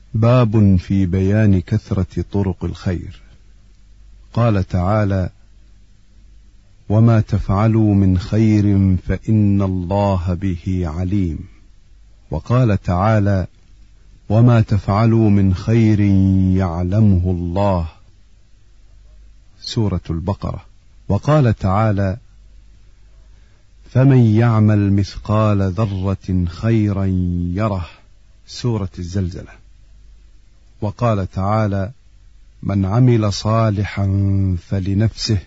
باب في بيان كثرة طرق الخير. قال تعالى: وما تفعلوا من خير فإن الله به عليم. وقال تعالى: وما تفعلوا من خير يعلمه الله. سورة البقرة. وقال تعالى: فمن يعمل مثقال ذرة خيرا يره. سورة الزلزلة. وقال تعالى: من عمل صالحا فلنفسه.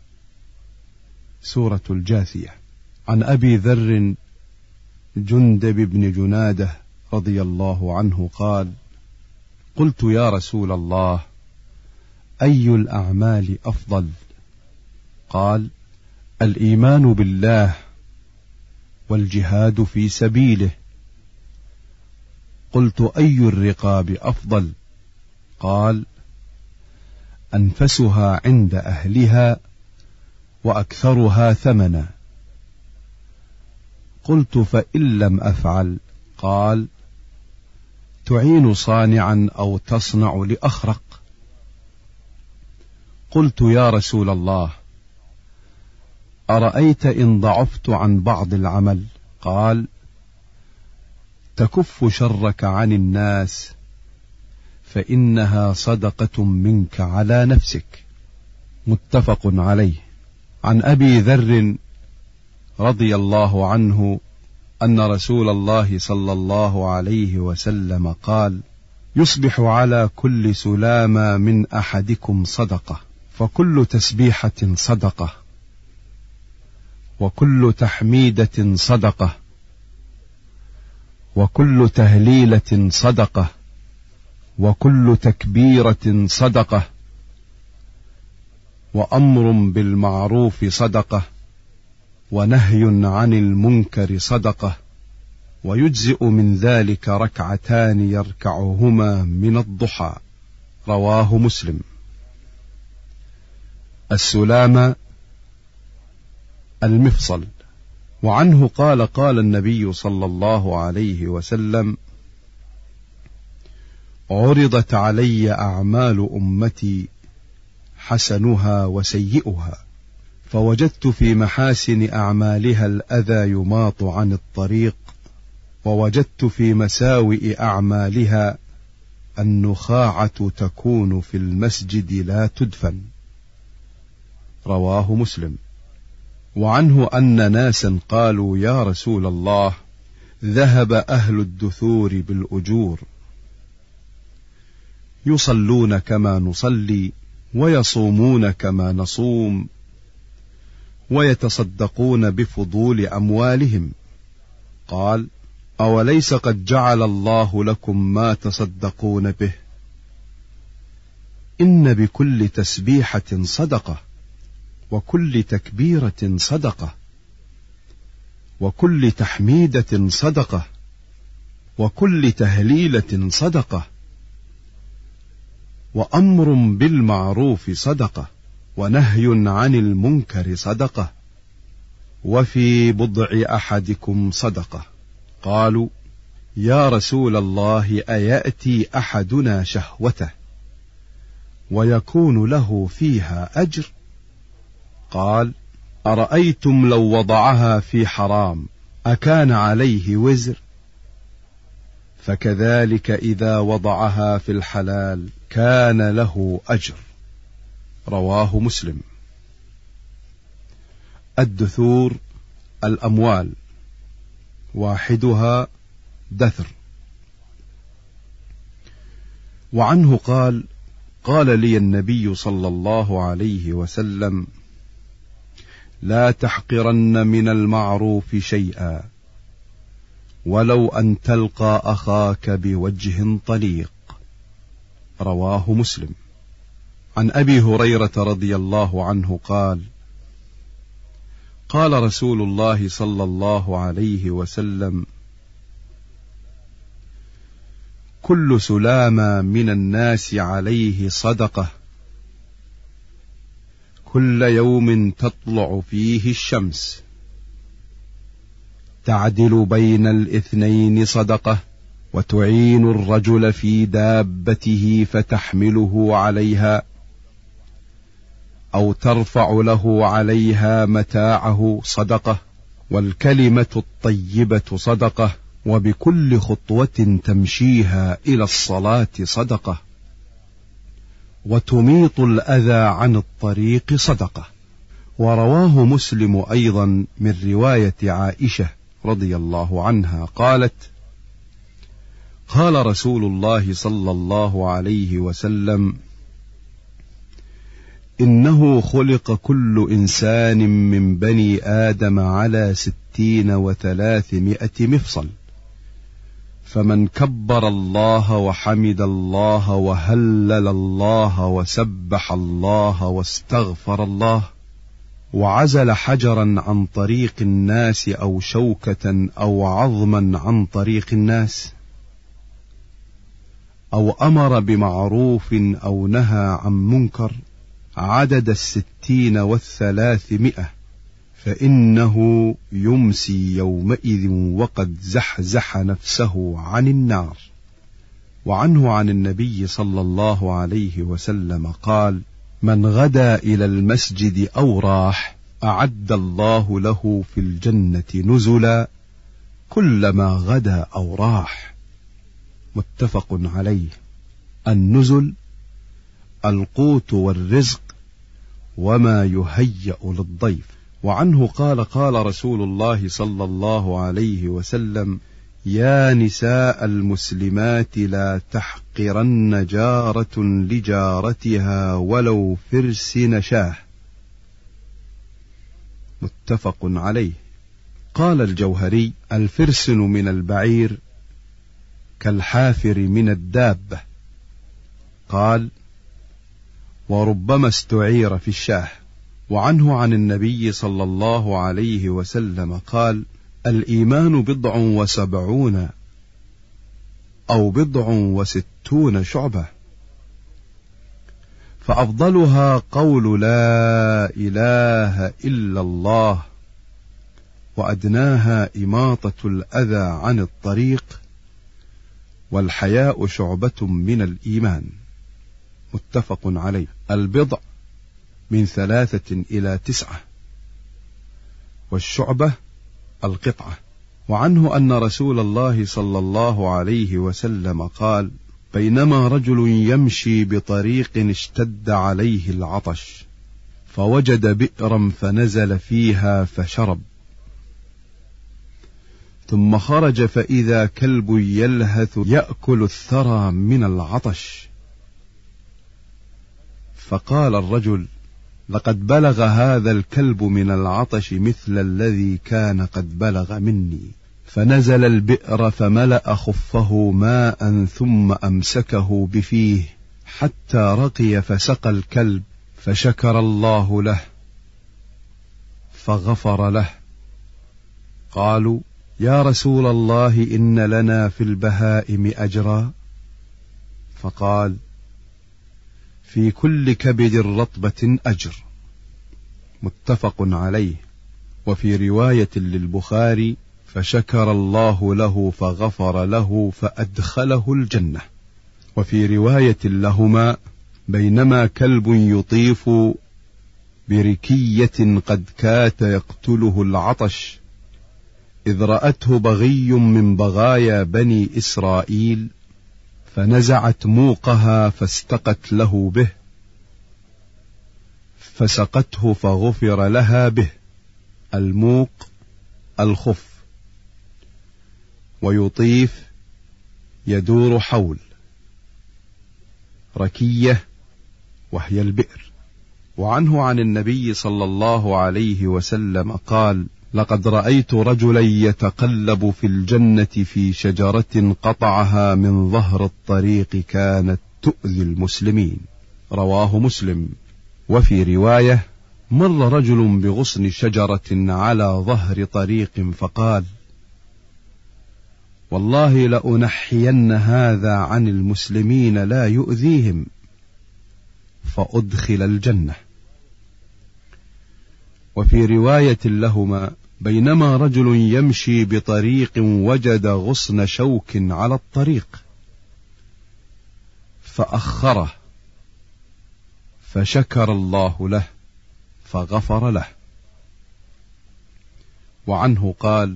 سورة الجاثية. عن أبي ذر جندب بن جنادة رضي الله عنه قال: قلت يا رسول الله، أي الأعمال أفضل؟ قال: الإيمان بالله والجهاد في سبيله. قلت: أي الرقاب أفضل؟ قال: أنفسها عند أهلها وأكثرها ثمنا. قلت: فإن لم أفعل؟ قال: تعين صانعا أو تصنع لأخرق. قلت: يا رسول الله، أرأيت إن ضعفت عن بعض العمل؟ قال: تكف شرك عن الناس فإنها صدقة منك على نفسك. متفق عليه. عن أبي ذر رضي الله عنه أن رسول الله صلى الله عليه وسلم قال: يصبح على كل سلامة من أحدكم صدقة، فكل تسبيحة صدقة، وكل تحميدة صدقة، وكل تهليلة صدقة، وكل تكبيرة صدقة، وأمر بالمعروف صدقة، ونهي عن المنكر صدقة، ويجزئ من ذلك ركعتان يركعهما من الضحى. رواه مسلم. السلامة المفصل. وعنه قال: قال النبي صلى الله عليه وسلم: عرضت علي أعمال أمتي حسنها وسيئها، فوجدت في محاسن أعمالها الأذى يماط عن الطريق، ووجدت في مساوئ أعمالها النخاعة تكون في المسجد لا تدفن. رواه مسلم. وعنه أن ناسا قالوا: يا رسول الله، ذهب أهل الدثور بالأجور، يصلون كما نصلي، ويصومون كما نصوم، ويتصدقون بفضول أموالهم. قال: أوليس قد جعل الله لكم ما تصدقون به؟ إن بكل تسبيحة صدقة، وكل تكبيرة صدقة، وكل تحميدة صدقة، وكل تهليلة صدقة، وأمر بالمعروف صدقة، ونهي عن المنكر صدقة، وفي بضع أحدكم صدقة. قالوا: يا رسول الله، أيأتي أحدنا شهوته ويكون له فيها أجر؟ قال: أرأيتم لو وضعها في حرام أكان عليه وزر؟ فكذلك إذا وضعها في الحلال كان له أجر. رواه مسلم. الدثور الأموال، واحدها دثر. وعنه قال: قال لي النبي صلى الله عليه وسلم: لا تحقرن من المعروف شيئا، ولو أن تلقى أخاك بوجه طليق. رواه مسلم. عن أبي هريرة رضي الله عنه قال: قال رسول الله صلى الله عليه وسلم: كل سلامة من الناس عليه صدقة، كل يوم تطلع فيه الشمس، تعدل بين الاثنين صدقة، وتعين الرجل في دابته فتحمله عليها أو ترفع له عليها متاعه صدقة، والكلمة الطيبة صدقة، وبكل خطوة تمشيها إلى الصلاة صدقة، وتميط الأذى عن الطريق صدقة. ورواه مسلم أيضا من رواية عائشة رضي الله عنها قالت: قال رسول الله صلى الله عليه وسلم: إنه خلق كل إنسان من بني آدم على 60 و300 مفصل، فمن كبر الله وحمد الله وهلل الله وسبح الله واستغفر الله وعزل حجرا عن طريق الناس أو شوكة أو عظما عن طريق الناس أو أمر بمعروف أو نهى عن منكر عدد 60 و300، فإنه يمسي يومئذ وقد زحزح نفسه عن النار. وعنه عن النبي صلى الله عليه وسلم قال: من غدا إلى المسجد أو راح أعد الله له في الجنة نزلا كلما غدا أو راح. متفق عليه. النزل القوت والرزق وما يهيأ للضيف. وعنه قال: قال رسول الله صلى الله عليه وسلم: يا نساء المسلمات لا تحقرن جارة لجارتها ولو فرس نشاه. متفق عليه. قال الجوهري: الفرسن من البعير كالحافر من الدابة. قال: وربما استعير في الشاه. وعنه عن النبي صلى الله عليه وسلم قال: الإيمان 70 أو 60 شعبة، فأفضلها قول لا إله إلا الله، وأدناها إماطة الأذى عن الطريق، والحياء شعبة من الإيمان. متفق عليه. البضع من 3 إلى 9، والشعبة القطعة. وعنه أن رسول الله صلى الله عليه وسلم قال: بينما رجل يمشي بطريق اشتد عليه العطش، فوجد بئرا فنزل فيها فشرب، ثم خرج فإذا كلب يلهث يأكل الثرى من العطش، فقال الرجل: لقد بلغ هذا الكلب من العطش مثل الذي كان قد بلغ مني. فنزل البئر فملأ خفه ماء ثم أمسكه بفيه حتى رقي فسقى الكلب، فشكر الله له فغفر له. قالوا: يا رسول الله إن لنا في البهائم أجرا؟ فقال: في كل كبد رطبة أجر. متفق عليه. وفي رواية للبخاري: فشكر الله له فغفر له فأدخله الجنة. وفي رواية لهما: بينما كلب يطيف بركية قد كاد يقتله العطش، إذ رأته بغي من بغايا بني إسرائيل، فنزعت موقها فاستقت له به، فسقته فغفر لها به. الموق الخف، ويطيف يدور حول، ركية وهي البئر. وعنه عن النبي صلى الله عليه وسلم قال: لقد رأيت رجلا يتقلب في الجنة في شجرة قطعها من ظهر الطريق كانت تؤذي المسلمين. رواه مسلم. وفي رواية: مر رجل بغصن شجرة على ظهر طريق فقال: والله لأنحين هذا عن المسلمين لا يؤذيهم، فأدخل الجنة. وفي رواية لهما: بينما رجل يمشي بطريق وجد غصن شوك على الطريق فأخره، فشكر الله له فغفر له. وعنه قال: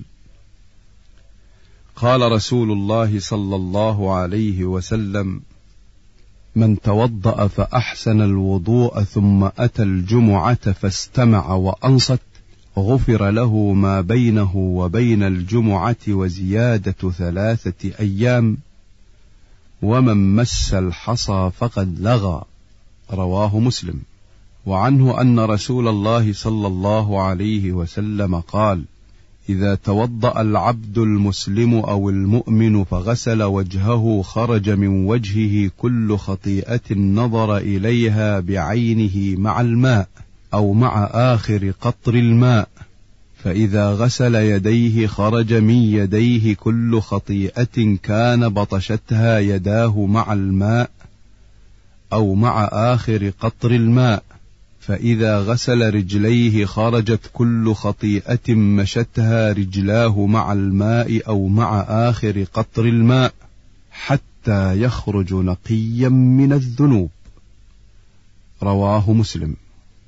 قال رسول الله صلى الله عليه وسلم: من توضأ فأحسن الوضوء ثم أتى الجمعة فاستمع وأنصت غفر له ما بينه وبين الجمعة وزيادة 3 أيام، ومن مس الحصى فقد لغى. رواه مسلم. وعنه أن رسول الله صلى الله عليه وسلم قال: إذا توضأ العبد المسلم أو المؤمن فغسل وجهه خرج من وجهه كل خطيئة نظر إليها بعينه مع الماء أو مع آخر قطر الماء، فإذا غسل يديه خرج من يديه كل خطيئة كان بطشتها يداه مع الماء أو مع آخر قطر الماء، فإذا غسل رجليه خرجت كل خطيئة مشتها رجلاه مع الماء أو مع آخر قطر الماء حتى يخرج نقيا من الذنوب. رواه مسلم.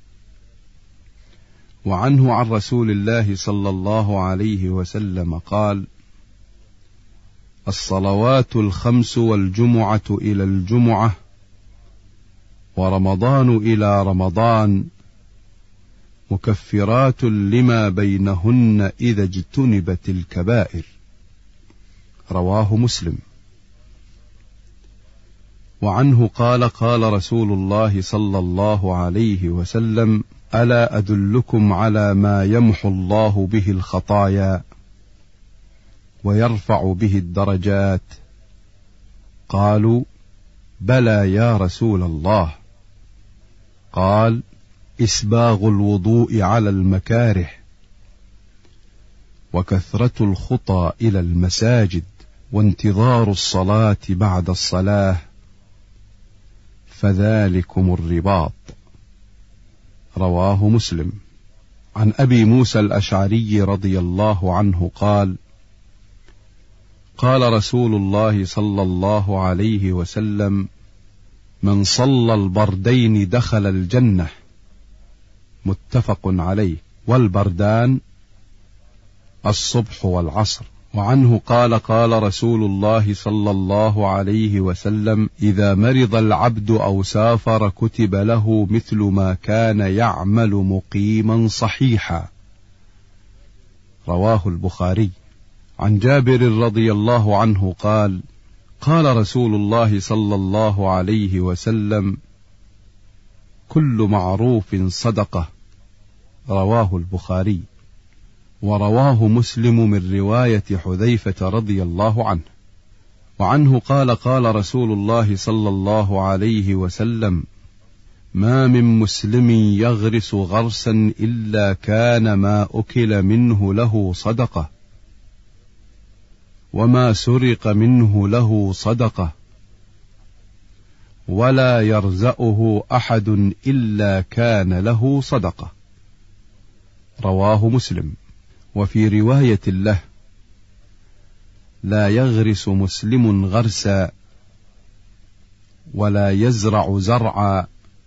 وعنه عن رسول الله صلى الله عليه وسلم قال: الصلوات 5 والجمعة إلى الجمعة ورمضان إلى رمضان مكفرات لما بينهن إذا اجتنبت الكبائر. رواه مسلم. وعنه قال: قال رسول الله صلى الله عليه وسلم: ألا أدلكم على ما يمحو الله به الخطايا ويرفع به الدرجات؟ قالوا: بلى يا رسول الله. قال: إسباغ الوضوء على المكاره، وكثرة الخطى إلى المساجد، وانتظار الصلاة بعد الصلاة، فذلكم الرباط. رواه مسلم. عن أبي موسى الأشعري رضي الله عنه قال: قال رسول الله صلى الله عليه وسلم: من صلى البردين دخل الجنة. متفق عليه. والبردان الصبح والعصر. وعنه قال: قال رسول الله صلى الله عليه وسلم: إذا مرض العبد أو سافر كتب له مثل ما كان يعمل مقيما صحيحا. رواه البخاري. عن جابر رضي الله عنه قال: قال رسول الله صلى الله عليه وسلم: كل معروف صدقة. رواه البخاري. ورواه مسلم من رواية حذيفة رضي الله عنه. وعنه قال: قال رسول الله صلى الله عليه وسلم: ما من مسلم يغرس غرسا إلا كان ما أكل منه له صدقة، وما سرق منه له صدقة، ولا يرزأه أحد إلا كان له صدقة. رواه مسلم. وفي رواية له: لا يغرس مسلم غرسا ولا يزرع زرعا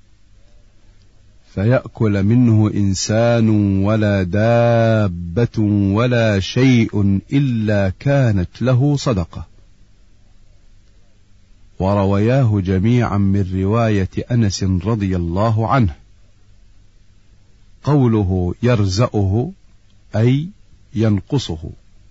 فيأكل منه إنسان ولا دابة ولا شيء إلا كانت له صدقة. وروياه جميعا من رواية أنس رضي الله عنه. قوله يرزأه أي ينقصه.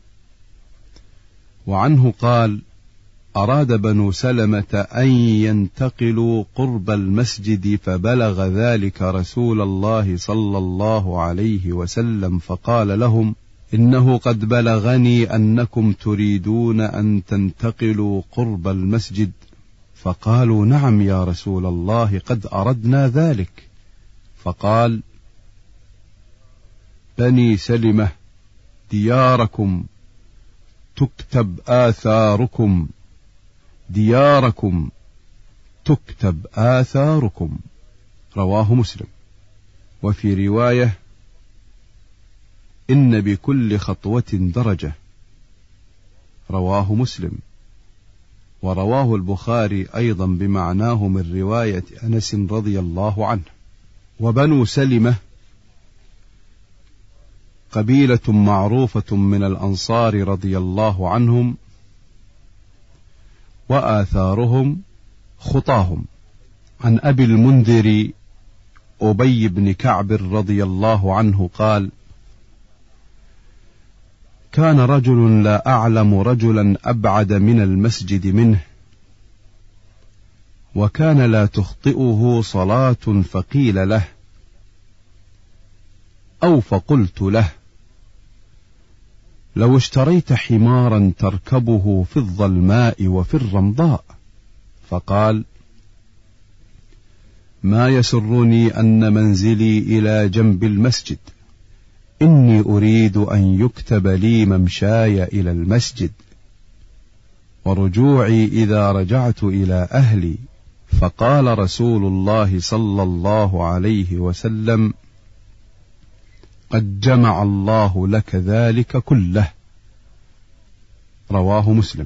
وعنه قال: أراد بنو سلمة أن ينتقلوا قرب المسجد فبلغ ذلك رسول الله صلى الله عليه وسلم فقال لهم: إنه قد بلغني أنكم تريدون أن تنتقلوا قرب المسجد. فقالوا: نعم يا رسول الله، قد أردنا ذلك. فقال: بني سلمة دياركم تكتب آثاركم، دياركم تكتب آثاركم. رواه مسلم. وفي رواية: إن بكل خطوة درجة. رواه مسلم. ورواه البخاري أيضا بمعناه من رواية أنس رضي الله عنه. وبنو سلمة قبيلة معروفة من الأنصار رضي الله عنهم، وآثارهم خطاهم. عن أبي المنذر أبي بن كعب رضي الله عنه قال: كان رجل لا أعلم رجلا أبعد من المسجد منه، وكان لا تخطئه صلاة، فقيل له أو فقلت له: لو اشتريت حمارا تركبه في الظلماء وفي الرمضاء. فقال: ما يسرني أن منزلي إلى جنب المسجد، إني أريد أن يكتب لي ممشاي إلى المسجد ورجوعي إذا رجعت إلى أهلي. فقال رسول الله صلى الله عليه وسلم: قد جمع الله لك ذلك كله. رواه مسلم.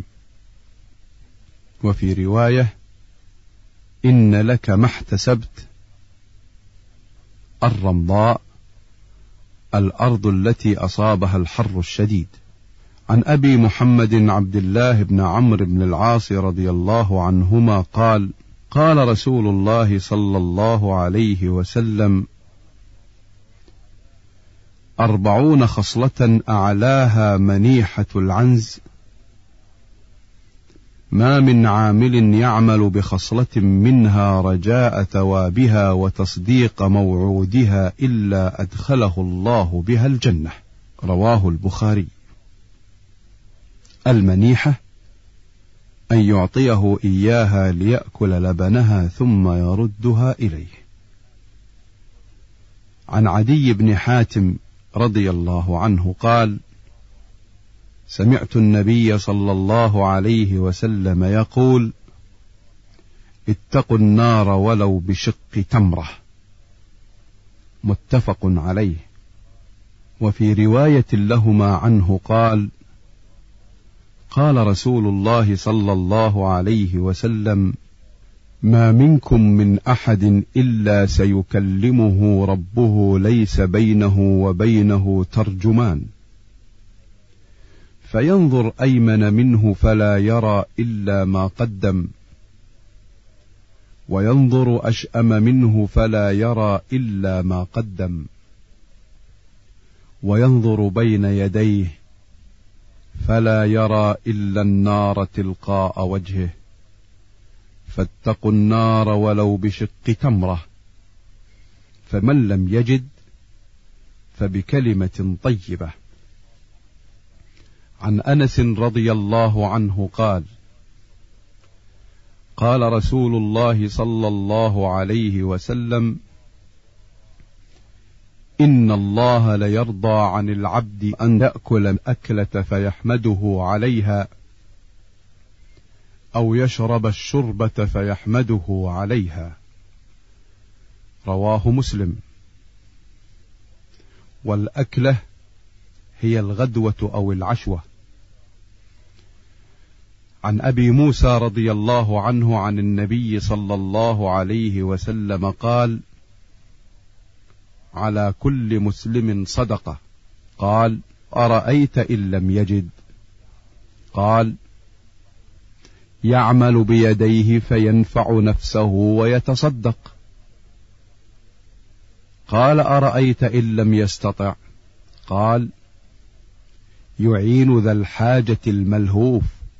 وفي رواية: إن لك ما احتسبت. الرمضاء الأرض التي أصابها الحر الشديد. عن أبي محمد عبد الله بن عمرو بن العاص رضي الله عنهما قال: قال رسول الله صلى الله عليه وسلم: 40 خصلة أعلاها منيحة العنز، ما من عامل يعمل بخصلة منها رجاء ثوابها وتصديق موعودها إلا أدخله الله بها الجنة. رواه البخاري. المنيحة أن يعطيه إياها ليأكل لبنها ثم يردها إليه. عن عدي بن حاتم رضي الله عنه قال: سمعت النبي صلى الله عليه وسلم يقول: اتقوا النار ولو بشق تمرة. متفق عليه. وفي رواية لهما عنه قال: قال رسول الله صلى الله عليه وسلم: ما منكم من أحد إلا سيكلمه ربه ليس بينه وبينه ترجمان، فينظر أيمن منه فلا يرى إلا ما قدم، وينظر أشأم منه فلا يرى إلا ما قدم، وينظر بين يديه فلا يرى إلا النار تلقاء وجهه، فاتقوا النار ولو بشق تمرة. فمن لم يجد فبكلمة طيبة. عن أنس رضي الله عنه قال: قال رسول الله صلى الله عليه وسلم: إن الله ليرضى عن العبد أن يأكل أكلة فيحمده عليها، أو يشرب الشربة فيحمده عليها. رواه مسلم. والأكلة هي الغدوة أو العشوة. عن أبي موسى رضي الله عنه عن النبي صلى الله عليه وسلم قال: على كل مسلم صدقة. قال: أرأيت إن لم يجد؟ قال: يعمل بيديه فينفع نفسه ويتصدق. قال: أرأيت إن لم يستطع؟ قال: يعين ذا الحاجة الملهوف.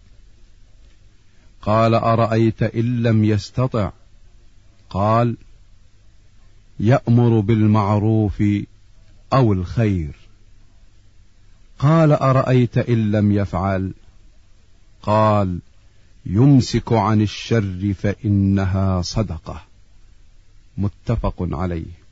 قال: أرأيت إن لم يستطع؟ قال: يأمر بالمعروف أو الخير. قال: أرأيت إن لم يفعل؟ قال: يمسك عن الشر فإنها صدقة. متفق عليه.